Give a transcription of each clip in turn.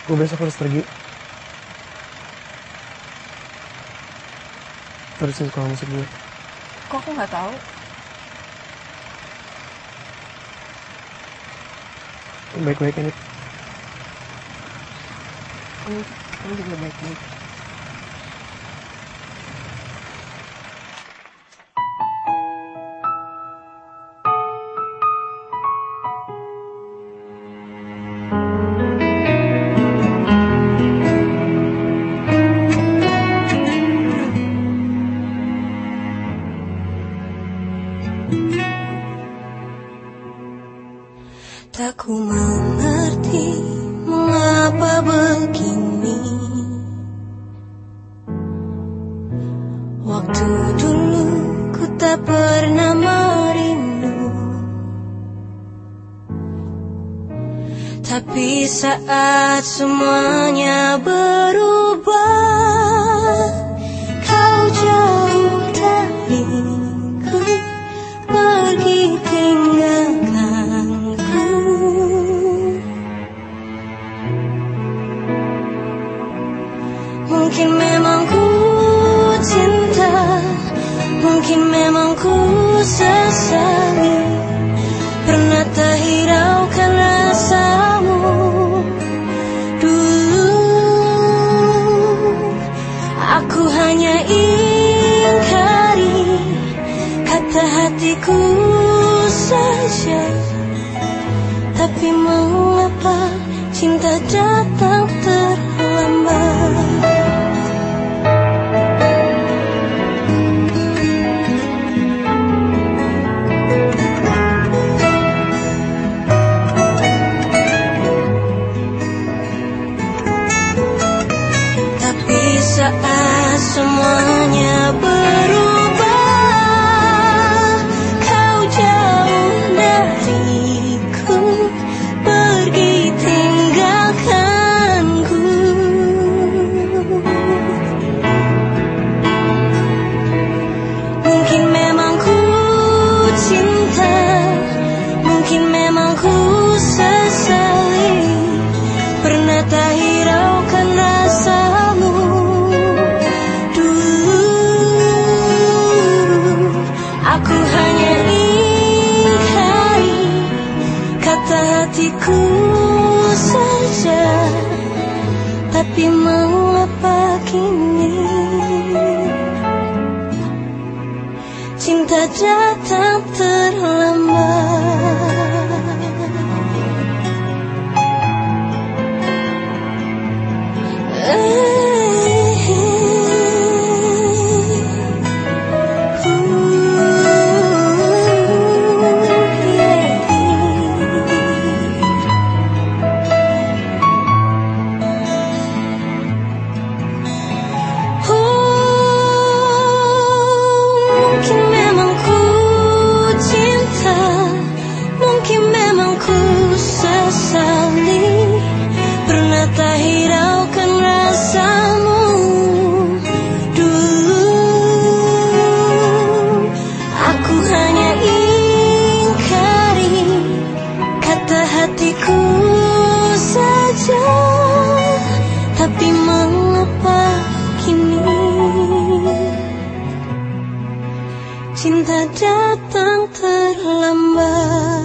Gue besok harus pergi. Terusin sekolah musik gue. Kok aku nggak tahu? Baik-baik ini. Kamu juga baik-baik. Tak ku mengerti mengapa begini. Waktu dulu ku tak pernah merindu, tapi saat semuanya berubah, kau jauh dariku, pergi tinggalkanku. Mungkin memang ku cinta, mungkin memang ku sesali, pernah tak hiraukan rasamu dulu. Aku hanya ingkari kata hatiku saja, tapi mengapa cinta datang terlambat? Saat semuanya berubah, kau jauh dariku, pergi tinggalkanku. Mungkin memang ku cinta, mungkin memang ku sesali, pernah tak hiraukan rasamu. Aku hanya ingkari kata hatiku saja, tapi mengapa kini cinta datang terlambat? Tak hiraukan rasamu dulu. Aku hanya ingkari kata hatiku saja, tapi mengapa kini cinta datang terlambat?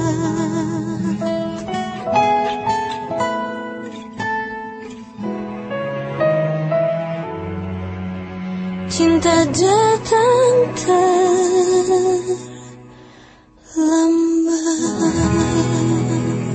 Cinta datang terlambat.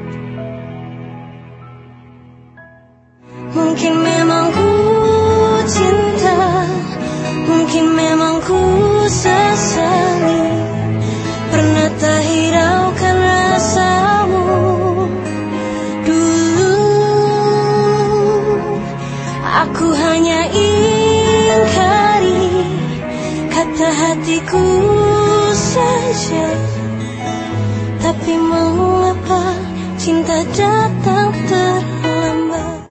Mungkin memang ku cinta, mungkin memang ku sesali, pernah tak hiraukan rasamu dulu. Aku hanya ingkari kata hatiku saja, tapi mengapa cinta datang